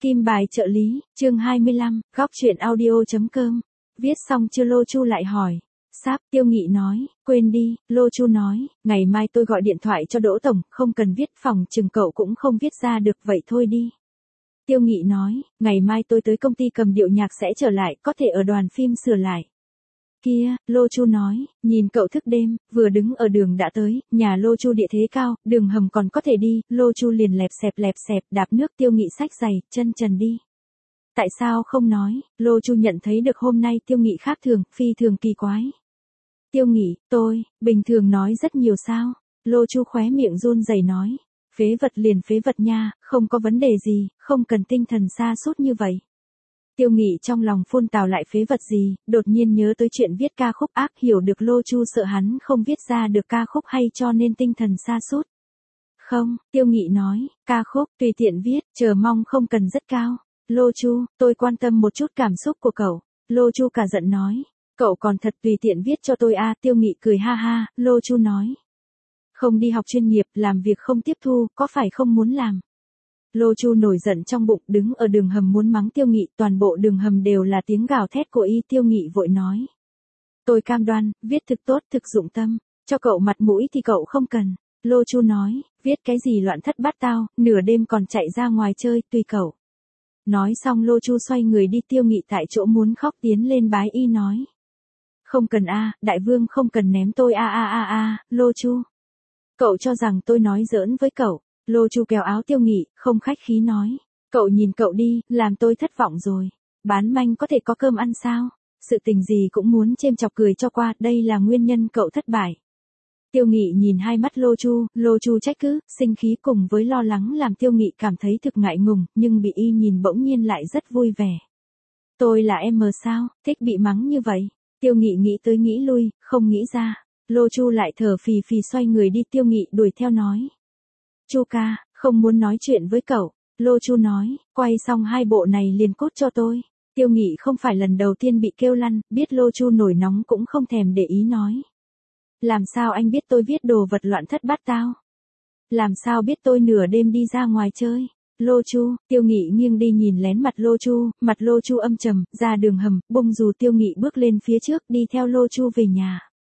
Kim bài trợ lý, chương 25, góc chuyện audio.com. Viết xong chưa Lô Chu lại hỏi. Sắp, Tiêu Nghị nói, quên đi, Lô Chu nói, ngày mai tôi gọi điện thoại cho Đỗ Tổng, không cần viết, phòng chừng cậu cũng không viết ra được, vậy thôi đi. Tiêu Nghị nói, ngày mai tôi tới công ty cầm điệu nhạc sẽ trở lại, có thể ở đoàn phim sửa lại. Kia, Lô Chu nói, nhìn cậu thức đêm, vừa đứng ở đường đã tới, nhà Lô Chu địa thế cao, đường hầm còn có thể đi, Lô Chu liền lẹp xẹp, đạp nước. Tiêu Nghị xách giày, chân trần đi. Tại sao không nói, Lô Chu nhận thấy được hôm nay Tiêu Nghị khác thường, phi thường kỳ quái. Tiêu Nghị, tôi, bình thường nói rất nhiều sao, Lô Chu khóe miệng run rẩy nói, phế vật liền phế vật nha, không có vấn đề gì, không cần tinh thần sa sút như vậy. Tiêu Nghị trong lòng phun tào lại phế vật gì, đột nhiên nhớ tới chuyện viết ca khúc ác, hiểu được Lô Chu sợ hắn không viết ra được ca khúc hay cho nên tinh thần sa sút. Không, Tiêu Nghị nói, ca khúc, tùy tiện viết, chờ mong không cần rất cao. Lô Chu, tôi quan tâm một chút cảm xúc của cậu. Lô Chu cả giận nói, cậu còn thật tùy tiện viết cho tôi à, Tiêu Nghị cười ha ha, Lô Chu nói. Không đi học chuyên nghiệp, làm việc không tiếp thu, có phải không muốn làm? Lô Chu nổi giận trong bụng, đứng ở đường hầm muốn mắng Tiêu Nghị, toàn bộ đường hầm đều là tiếng gào thét của y. Tiêu Nghị vội nói. Tôi cam đoan, viết thực tốt, thực dụng tâm, cho cậu mặt mũi thì cậu không cần. Lô Chu nói, viết cái gì loạn thất bát tao, nửa đêm còn chạy ra ngoài chơi, tùy cậu. Nói xong Lô Chu xoay người đi. Tiêu Nghị tại chỗ muốn khóc, tiến lên bái y nói. Không cần a, đại vương không cần ném tôi a, Lô Chu. Cậu cho rằng tôi nói giỡn với cậu. Lô Chu kéo áo Tiêu Nghị, không khách khí nói. Cậu nhìn cậu đi, làm tôi thất vọng rồi. Bán manh có thể có cơm ăn sao? Sự tình gì cũng muốn chêm chọc cười cho qua, đây là nguyên nhân cậu thất bại. Tiêu Nghị nhìn hai mắt Lô Chu trách cứ, sinh khí cùng với lo lắng làm Tiêu Nghị cảm thấy thực ngại ngùng, nhưng bị y nhìn bỗng nhiên lại rất vui vẻ. Tôi là em sao, thích bị mắng như vậy? Tiêu Nghị nghĩ tới nghĩ lui, không nghĩ ra. Lô Chu lại thở phì phì xoay người đi. Tiêu Nghị đuổi theo nói. Chu ca, không muốn nói chuyện với cậu. Lô Chu nói, quay xong hai bộ này liền cốt cho tôi. Tiêu Nghị không phải lần đầu tiên bị kêu lăn, biết Lô Chu nổi nóng cũng không thèm để ý nói. Làm sao anh biết tôi viết đồ vật loạn thất bát tao? Làm sao biết tôi nửa đêm đi ra ngoài chơi? Lô Chu, Tiêu Nghị nghiêng đi nhìn lén mặt Lô Chu âm trầm, ra đường hầm, bung dù. Tiêu Nghị bước lên phía trước, đi theo Lô Chu về nhà.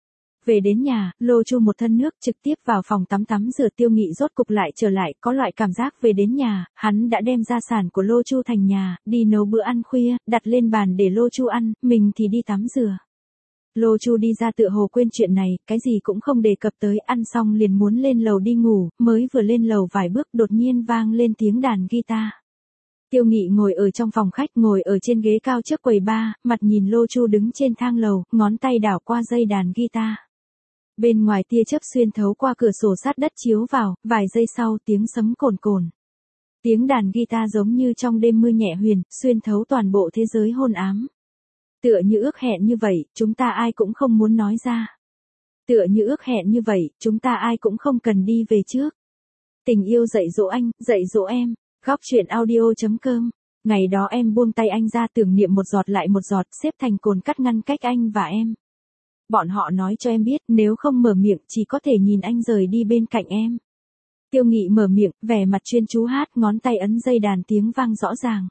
Về đến nhà, Lô Chu một thân nước trực tiếp vào phòng tắm rửa. Tiêu Nghị rốt cục lại trở lại, có loại cảm giác về đến nhà, hắn đã đem gia sản của Lô Chu thành nhà, đi nấu bữa ăn khuya, đặt lên bàn để Lô Chu ăn, mình thì đi tắm rửa. Lô Chu đi ra tựa hồ quên chuyện này, cái gì cũng không đề cập tới, ăn xong liền muốn lên lầu đi ngủ, mới vừa lên lầu vài bước đột nhiên vang lên tiếng đàn guitar. Tiêu Nghị ngồi ở trong phòng khách, ngồi ở trên ghế cao trước quầy bar, mặt nhìn Lô Chu đứng trên thang lầu, ngón tay đảo qua dây đàn guitar. Bên ngoài tia chớp xuyên thấu qua cửa sổ sát đất chiếu vào, vài giây sau tiếng sấm cồn cồn. Tiếng đàn guitar giống như trong đêm mưa nhẹ huyền, xuyên thấu toàn bộ thế giới hôn ám. Tựa như ước hẹn như vậy, chúng ta ai cũng không muốn nói ra. Tựa như ước hẹn như vậy, chúng ta ai cũng không cần đi về trước. Tình yêu dạy dỗ anh, dạy dỗ em. Góc chuyện audio.com. Ngày đó em buông tay anh ra, tưởng niệm một giọt lại một giọt, xếp thành cồn cắt ngăn cách anh và em. Bọn họ nói cho em biết, nếu không mở miệng, chỉ có thể nhìn anh rời đi bên cạnh em. Tiêu Nghị mở miệng, vẻ mặt chuyên chú hát, ngón tay ấn dây đàn, tiếng vang rõ ràng.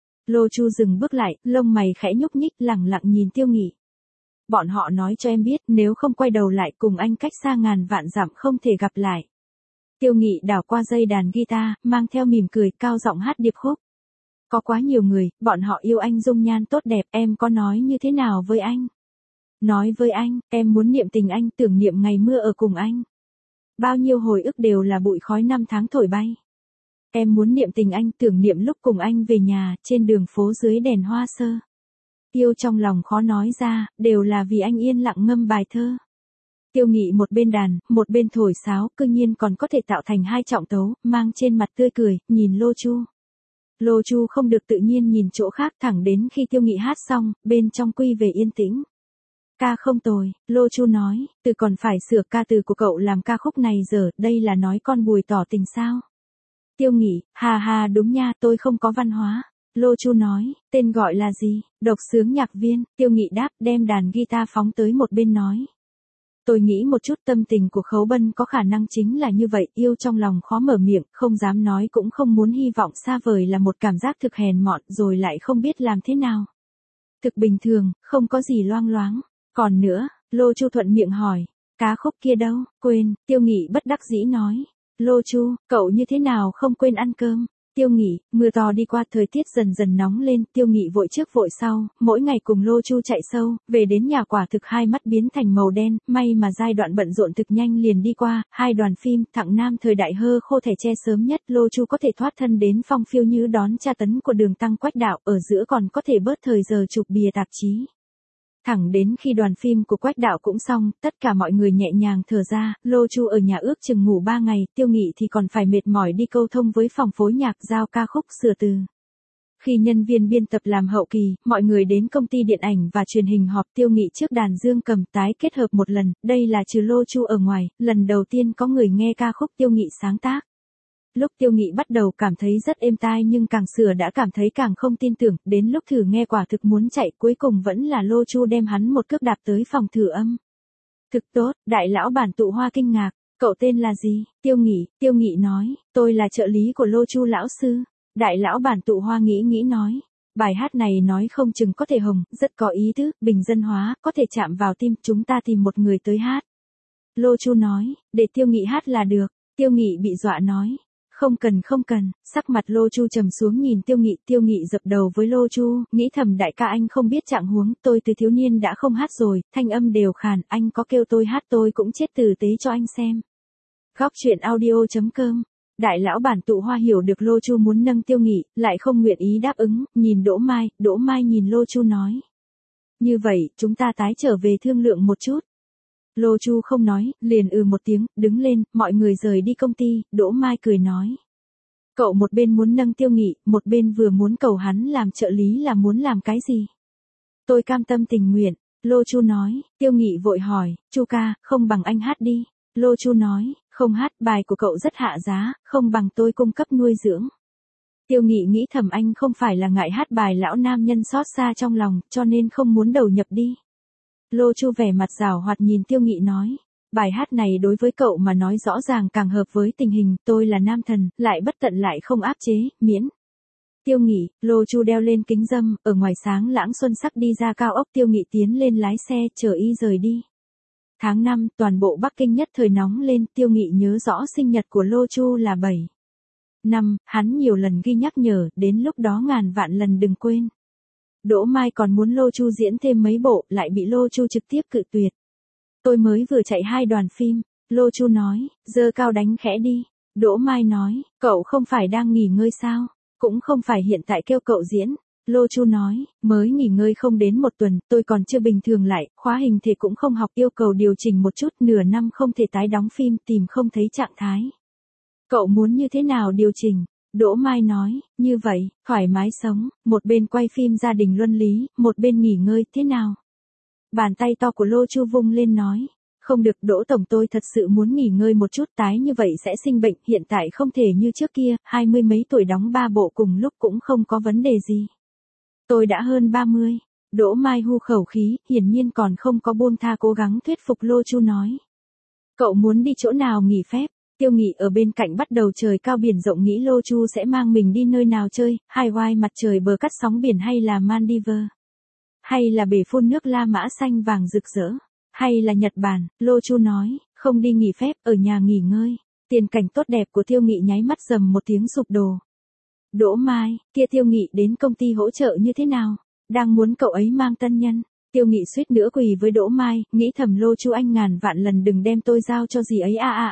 Lô Chu dừng bước lại, lông mày khẽ nhúc nhích, lẳng lặng nhìn Tiêu Nghị. Bọn họ nói cho em biết, nếu không quay đầu lại cùng anh cách xa ngàn vạn dặm không thể gặp lại. Tiêu Nghị đảo qua dây đàn guitar, mang theo mỉm cười, cao giọng hát điệp khúc. Có quá nhiều người, bọn họ yêu anh dung nhan tốt đẹp, em có nói như thế nào với anh? Nói với anh, em muốn niệm tình anh, tưởng niệm ngày mưa ở cùng anh. Bao nhiêu hồi ức đều là bụi khói năm tháng thổi bay. Em muốn niệm tình anh, tưởng niệm lúc cùng anh về nhà, trên đường phố dưới đèn hoa sơ. Yêu trong lòng khó nói ra, đều là vì anh yên lặng ngâm bài thơ. Tiêu Nghị một bên đàn, một bên thổi sáo, cư nhiên còn có thể tạo thành hai trọng tấu, mang trên mặt tươi cười, nhìn Lô Chu. Lô Chu không được tự nhiên nhìn chỗ khác, thẳng đến khi Tiêu Nghị hát xong, bên trong quy về yên tĩnh. Ca không tồi, Lô Chu nói, từ còn phải sửa, ca từ của cậu làm ca khúc này giờ, đây là nói con Bùi tỏ tình sao? Tiêu Nghị, hà hà đúng nha, tôi không có văn hóa. Lô Chu nói, tên gọi là gì? Độc xướng nhạc viên. Tiêu Nghị đáp, đem đàn guitar phóng tới một bên nói. Tôi nghĩ một chút tâm tình của Khấu Bân có khả năng chính là như vậy, yêu trong lòng khó mở miệng, không dám nói cũng không muốn hy vọng xa vời là một cảm giác thực hèn mọn rồi lại không biết làm thế nào. Thực bình thường, không có gì loang loáng. Còn nữa, Lô Chu thuận miệng hỏi, cá khúc kia đâu, quên, Tiêu Nghị bất đắc dĩ nói. Lô Chu, cậu như thế nào không quên ăn cơm? Tiêu Nghị, mưa to đi qua, thời tiết dần dần nóng lên, Tiêu Nghị vội trước vội sau, mỗi ngày cùng Lô Chu chạy sâu, về đến nhà quả thực hai mắt biến thành màu đen, may mà giai đoạn bận rộn thực nhanh liền đi qua, hai đoàn phim, Thặng Nam thời đại hơ khô thẻ tre sớm nhất, Lô Chu có thể thoát thân đến phong phiêu như đón tra tấn của Đường Tăng Quách Đạo, ở giữa còn có thể bớt thời giờ chụp bìa tạp chí. Thẳng đến khi đoàn phim của Quách Đạo cũng xong, tất cả mọi người nhẹ nhàng thở ra, Lô Chu ở nhà ước chừng ngủ 3 ngày, Tiêu Nghị thì còn phải mệt mỏi đi câu thông với phòng phối nhạc, giao ca khúc, sửa từ. Khi nhân viên biên tập làm hậu kỳ, mọi người đến công ty điện ảnh và truyền hình họp, Tiêu Nghị trước đàn dương cầm tái kết hợp một lần, đây là trừ Lô Chu ở ngoài, lần đầu tiên có người nghe ca khúc Tiêu Nghị sáng tác. Lúc Tiêu Nghị bắt đầu cảm thấy rất êm tai nhưng càng sửa đã cảm thấy càng không tin tưởng, đến lúc thử nghe quả thực muốn chạy, cuối cùng vẫn là Lô Chu đem hắn một cước đạp tới phòng thử âm. Thực tốt, đại lão bản tụ hoa kinh ngạc, cậu tên là gì? Tiêu Nghị nói, tôi là trợ lý của Lô Chu lão sư. Đại lão bản tụ hoa nghĩ nói, bài hát này nói không chừng có thể hồng, rất có ý tứ, bình dân hóa, có thể chạm vào tim, chúng ta tìm một người tới hát. Lô Chu nói, để Tiêu Nghị hát là được. Tiêu Nghị bị dọa nói, không cần, sắc mặt Lô Chu trầm xuống nhìn Tiêu Nghị dập đầu với Lô Chu, nghĩ thầm đại ca anh không biết trạng huống, tôi từ thiếu niên đã không hát rồi, thanh âm đều khàn, anh có kêu tôi hát tôi cũng chết tử tế cho anh xem. Góc truyện audio.com. Đại lão bản tụ hoa hiểu được Lô Chu muốn nâng Tiêu Nghị, lại không nguyện ý đáp ứng, nhìn Đỗ Mai nhìn Lô Chu nói. Như vậy, chúng ta tái trở về thương lượng một chút. Lô Chu không nói, liền một tiếng, đứng lên, mọi người rời đi công ty, Đỗ Mai cười nói. Cậu một bên muốn nâng Tiêu Nghị, một bên vừa muốn cầu hắn làm trợ lý là muốn làm cái gì? Tôi cam tâm tình nguyện, Lô Chu nói, Tiêu Nghị vội hỏi, Chu ca, không bằng anh hát đi. Lô Chu nói, không hát, bài của cậu rất hạ giá, không bằng tôi cung cấp nuôi dưỡng. Tiêu Nghị nghĩ thầm anh không phải là ngại hát bài lão nam nhân xót xa trong lòng, cho nên không muốn đầu nhập đi. Lô Chu vẻ mặt giảo hoạt nhìn Tiêu Nghị nói, bài hát này đối với cậu mà nói rõ ràng càng hợp với tình hình, tôi là nam thần, lại bất tận lại không áp chế, miễn. Tiêu Nghị, Lô Chu đeo lên kính râm, ở ngoài sáng lãng xuân sắc đi ra cao ốc, Tiêu Nghị tiến lên lái xe, chờ y rời đi. Tháng 5, toàn bộ Bắc Kinh nhất thời nóng lên, Tiêu Nghị nhớ rõ sinh nhật của Lô Chu là 7 năm, hắn nhiều lần ghi nhắc nhở, đến lúc đó ngàn vạn lần đừng quên. Đỗ Mai còn muốn Lô Chu diễn thêm mấy bộ, lại bị Lô Chu trực tiếp cự tuyệt. Tôi mới vừa chạy 2 đoàn phim, Lô Chu nói, giơ cao đánh khẽ đi. Đỗ Mai nói, cậu không phải đang nghỉ ngơi sao? Cũng không phải hiện tại kêu cậu diễn. Lô Chu nói, mới nghỉ ngơi không đến 1 tuần, tôi còn chưa bình thường lại, khóa hình thể cũng không học, yêu cầu điều chỉnh một chút, nửa năm không thể tái đóng phim, tìm không thấy trạng thái. Cậu muốn như thế nào điều chỉnh? Đỗ Mai nói, như vậy, thoải mái sống, một bên quay phim gia đình luân lý, một bên nghỉ ngơi, thế nào? Bàn tay to của Lô Chu vung lên nói, không được Đỗ Tổng, tôi thật sự muốn nghỉ ngơi một chút, tái như vậy sẽ sinh bệnh, hiện tại không thể như trước kia, 20 mấy tuổi đóng 3 bộ cùng lúc cũng không có vấn đề gì. Tôi đã hơn 30. Đỗ Mai hu khẩu khí, hiển nhiên còn không có buông tha cố gắng thuyết phục Lô Chu nói. Cậu muốn đi chỗ nào nghỉ phép? Tiêu Nghị ở bên cạnh bắt đầu trời cao biển rộng nghĩ Lô Chu sẽ mang mình đi nơi nào chơi, Hawaii mặt trời bờ cắt sóng biển hay là Maldives? Hay là bể phun nước La Mã xanh vàng rực rỡ? Hay là Nhật Bản? Lô Chu nói, không đi nghỉ phép, ở nhà nghỉ ngơi. Tiền cảnh tốt đẹp của Tiêu Nghị nháy mắt rầm một tiếng sụp đổ. Đỗ Mai, kia Tiêu Nghị đến công ty hỗ trợ như thế nào? Đang muốn cậu ấy mang tân nhân. Tiêu Nghị suýt nữa quỳ với Đỗ Mai, nghĩ thầm Lô Chu anh ngàn vạn lần đừng đem tôi giao cho gì ấy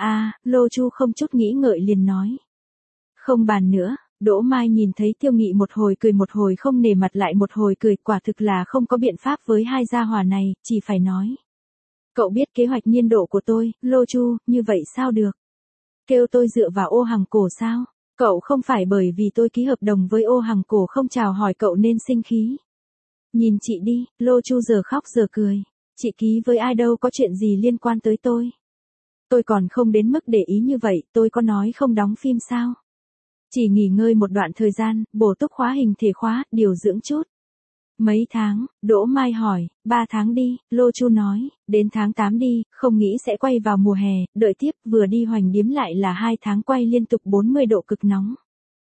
Lô Chu không chút nghĩ ngợi liền nói. Không bàn nữa, Đỗ Mai nhìn thấy Tiêu Nghị một hồi cười một hồi không nể mặt lại một hồi cười, quả thực là không có biện pháp với hai gia hỏa này, chỉ phải nói. Cậu biết kế hoạch niên độ của tôi, Lô Chu, như vậy sao được? Kêu tôi dựa vào Ô Hằng Cổ sao? Cậu không phải bởi vì tôi ký hợp đồng với Ô Hằng Cổ không chào hỏi cậu nên sinh khí. Nhìn chị đi, Lô Chu giờ khóc giờ cười. Chị ký với ai đâu có chuyện gì liên quan tới tôi. Tôi còn không đến mức để ý như vậy, tôi có nói không đóng phim sao? Chỉ nghỉ ngơi một đoạn thời gian, bổ túc khóa hình thể khóa, điều dưỡng chút. Mấy tháng, Đỗ Mai hỏi, 3 tháng đi, Lô Chu nói, đến tháng 8 đi, không nghĩ sẽ quay vào mùa hè, đợi tiếp vừa đi Hoành Điếm lại là 2 tháng quay liên tục 40 độ cực nóng.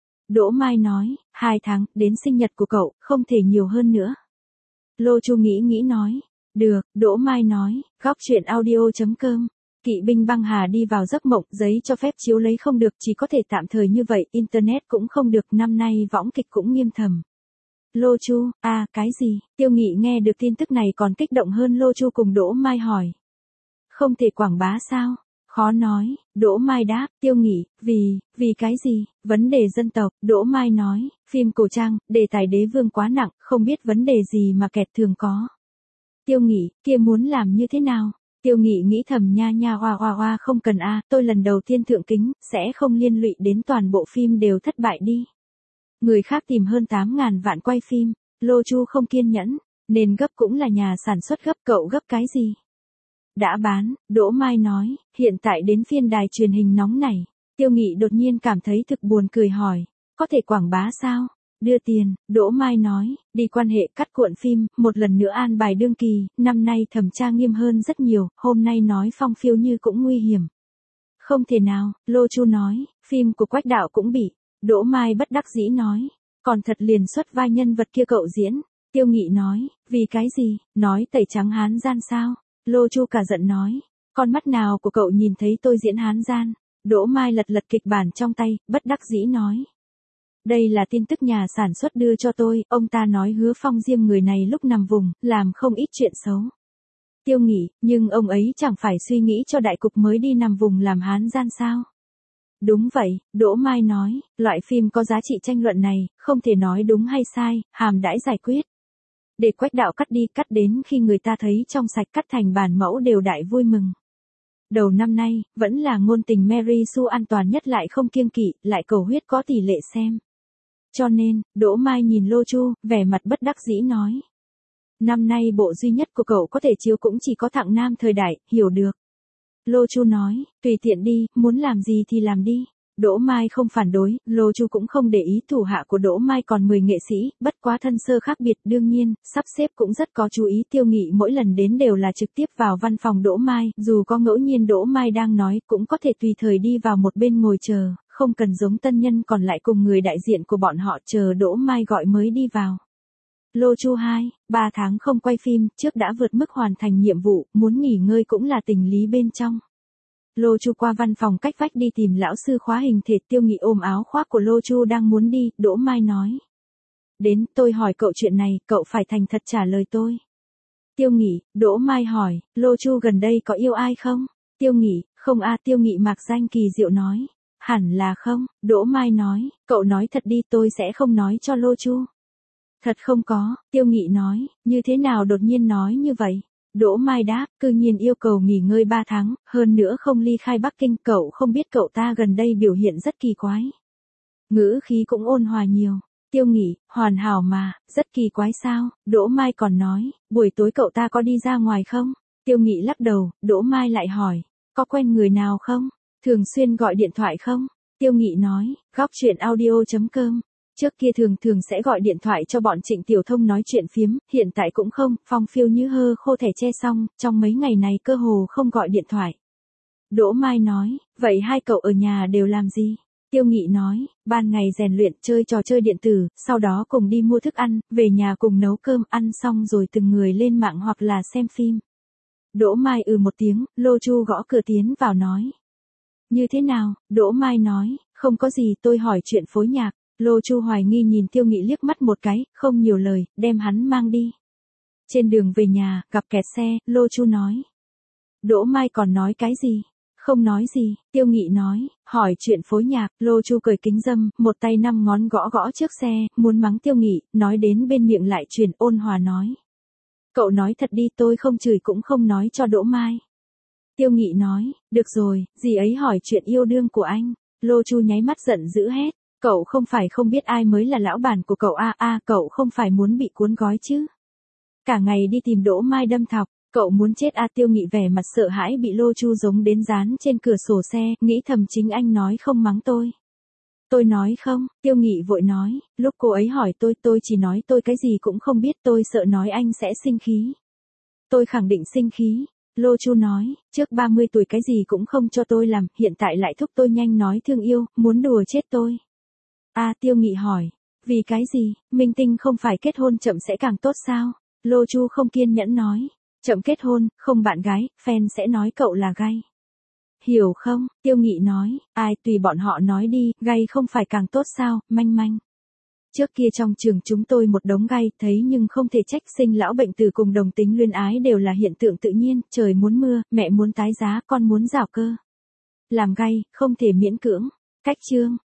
Đỗ Mai nói, 2 tháng, đến sinh nhật của cậu, không thể nhiều hơn nữa. Lô Chu nghĩ nói, được, Đỗ Mai nói, góc chuyện audio.com. Kỵ binh băng hà đi vào giấc mộng, giấy cho phép chiếu lấy không được, chỉ có thể tạm thời như vậy, internet cũng không được, năm nay võng kịch cũng nghiêm thầm. Lô Chu, cái gì? Tiêu Nghị nghe được tin tức này còn kích động hơn Lô Chu cùng Đỗ Mai hỏi. Không thể quảng bá sao? Khó nói, Đỗ Mai đáp, Tiêu Nghị, vì cái gì? Vấn đề dân tộc, Đỗ Mai nói, phim cổ trang, đề tài đế vương quá nặng, không biết vấn đề gì mà kẹt thường có. Tiêu Nghị, kia muốn làm như thế nào? Tiêu Nghị nghĩ thầm nha hoa không cần tôi lần đầu tiên thượng kính, sẽ không liên lụy đến toàn bộ phim đều thất bại đi. Người khác tìm hơn 8.000 vạn quay phim, Lô Chu không kiên nhẫn, nên gấp cũng là nhà sản xuất gấp, cậu gấp cái gì? Đã bán, Đỗ Mai nói, hiện tại đến phiên đài truyền hình nóng này. Tiêu Nghị đột nhiên cảm thấy thực buồn cười hỏi, có thể quảng bá sao? Đưa tiền, Đỗ Mai nói, đi quan hệ cắt cuộn phim, một lần nữa an bài đương kỳ, năm nay thẩm tra nghiêm hơn rất nhiều, hôm nay nói phong phiêu như cũng nguy hiểm. Không thể nào, Lô Chu nói, phim của Quách đạo cũng bị. Đỗ Mai bất đắc dĩ nói, còn thật liền xuất vai nhân vật kia cậu diễn. Tiêu Nghị nói, vì cái gì, nói tẩy trắng hán gian sao? Lô Chu cả giận nói, con mắt nào của cậu nhìn thấy tôi diễn hán gian? Đỗ Mai lật kịch bản trong tay, bất đắc dĩ nói. Đây là tin tức nhà sản xuất đưa cho tôi, ông ta nói Hứa Phong Diêm người này lúc nằm vùng, làm không ít chuyện xấu. Tiêu Nghị, nhưng ông ấy chẳng phải suy nghĩ cho đại cục mới đi nằm vùng làm hán gian sao? Đúng vậy, Đỗ Mai nói, loại phim có giá trị tranh luận này, không thể nói đúng hay sai, hàm đãi giải quyết. Để Quách đạo cắt đi, cắt đến khi người ta thấy trong sạch, cắt thành bản mẫu đều đại vui mừng. Đầu năm nay, vẫn là ngôn tình Mary Sue an toàn nhất, lại không kiêng kỵ, lại cầu huyết có tỷ lệ xem. Cho nên, Đỗ Mai nhìn Lô Chu, vẻ mặt bất đắc dĩ nói. Năm nay bộ duy nhất của cậu có thể chiếu cũng chỉ có Thặng Nam Thời Đại, hiểu được. Lô Chu nói, tùy tiện đi, muốn làm gì thì làm đi. Đỗ Mai không phản đối, Lô Chu cũng không để ý, thủ hạ của Đỗ Mai còn 10 nghệ sĩ, bất quá thân sơ khác biệt, đương nhiên, sắp xếp cũng rất có chú ý. Tiêu Nghị mỗi lần đến đều là trực tiếp vào văn phòng Đỗ Mai, dù có ngẫu nhiên Đỗ Mai đang nói, cũng có thể tùy thời đi vào một bên ngồi chờ, không cần giống tân nhân còn lại cùng người đại diện của bọn họ chờ Đỗ Mai gọi mới đi vào. Lô Chu 3 tháng không quay phim, trước đã vượt mức hoàn thành nhiệm vụ, muốn nghỉ ngơi cũng là tình lý bên trong. Lô Chu qua văn phòng cách vách đi tìm lão sư khóa hình thể. Tiêu Nghị ôm áo khoác của Lô Chu đang muốn đi, Đỗ Mai nói. Đến, tôi hỏi cậu chuyện này, cậu phải thành thật trả lời tôi. Tiêu Nghị, Đỗ Mai hỏi, Lô Chu gần đây có yêu ai không? Tiêu Nghị, không Tiêu Nghị mạc danh kỳ diệu nói. Hẳn là không, Đỗ Mai nói, cậu nói thật đi, tôi sẽ không nói cho Lô Chu. Thật không có, Tiêu Nghị nói, như thế nào đột nhiên nói như vậy? Đỗ Mai đáp, cư nhiên yêu cầu nghỉ ngơi 3 tháng, hơn nữa không ly khai Bắc Kinh, cậu không biết cậu ta gần đây biểu hiện rất kỳ quái. Ngữ khí cũng ôn hòa nhiều. Tiêu Nghị, hoàn hảo mà, rất kỳ quái sao? Đỗ Mai còn nói, buổi tối cậu ta có đi ra ngoài không? Tiêu Nghị lắc đầu, Đỗ Mai lại hỏi, có quen người nào không? Thường xuyên gọi điện thoại không? Tiêu Nghị nói, góc chuyện audio.com. Trước kia thường sẽ gọi điện thoại cho bọn Trịnh Tiểu Thông nói chuyện phiếm, hiện tại cũng không, phong phiêu như hơ khô thẻ che xong, trong mấy ngày này cơ hồ không gọi điện thoại. Đỗ Mai nói, vậy hai cậu ở nhà đều làm gì? Tiêu Nghị nói, ban ngày rèn luyện, chơi trò chơi điện tử, sau đó cùng đi mua thức ăn, về nhà cùng nấu cơm, ăn xong rồi từng người lên mạng hoặc là xem phim. Đỗ Mai một tiếng, Lô Chu gõ cửa tiến vào nói. Như thế nào? Đỗ Mai nói, không có gì, tôi hỏi chuyện phối nhạc. Lô Chu hoài nghi nhìn Tiêu Nghị liếc mắt một cái, không nhiều lời, đem hắn mang đi. Trên đường về nhà, gặp kẹt xe, Lô Chu nói. Đỗ Mai còn nói cái gì? Không nói gì, Tiêu Nghị nói, hỏi chuyện phối nhạc, Lô Chu cởi kính dâm, một tay 5 ngón gõ trước xe, muốn mắng Tiêu Nghị, nói đến bên miệng lại chuyển ôn hòa nói. Cậu nói thật đi, tôi không chửi cũng không nói cho Đỗ Mai. Tiêu Nghị nói, được rồi, dì ấy hỏi chuyện yêu đương của anh. Lô Chu nháy mắt giận dữ hét. Cậu không phải không biết ai mới là lão bản của cậu cậu không phải muốn bị cuốn gói chứ. Cả ngày đi tìm Đỗ Mai đâm thọc, cậu muốn chết Tiêu Nghị vẻ mặt sợ hãi bị Lô Chu giống đến dán trên cửa sổ xe, nghĩ thầm chính anh nói không mắng tôi. Tôi nói không, Tiêu Nghị vội nói, lúc cô ấy hỏi tôi chỉ nói tôi cái gì cũng không biết, tôi sợ nói anh sẽ sinh khí. Tôi khẳng định sinh khí. Lô Chu nói, trước 30 tuổi cái gì cũng không cho tôi làm, hiện tại lại thúc tôi nhanh nói thương yêu, muốn đùa chết tôi. Tiêu Nghị hỏi, vì cái gì, minh tinh không phải kết hôn chậm sẽ càng tốt sao? Lô Chu không kiên nhẫn nói, chậm kết hôn, không bạn gái, fan sẽ nói cậu là gay. Hiểu không? Tiêu Nghị nói, ai tùy bọn họ nói đi, gay không phải càng tốt sao, manh manh. Trước kia trong trường chúng tôi một đống gay, thấy nhưng không thể trách, sinh lão bệnh tử cùng đồng tính luyến ái đều là hiện tượng tự nhiên, trời muốn mưa, mẹ muốn tái giá, con muốn rào cơ. Làm gay, không thể miễn cưỡng. Cách chương.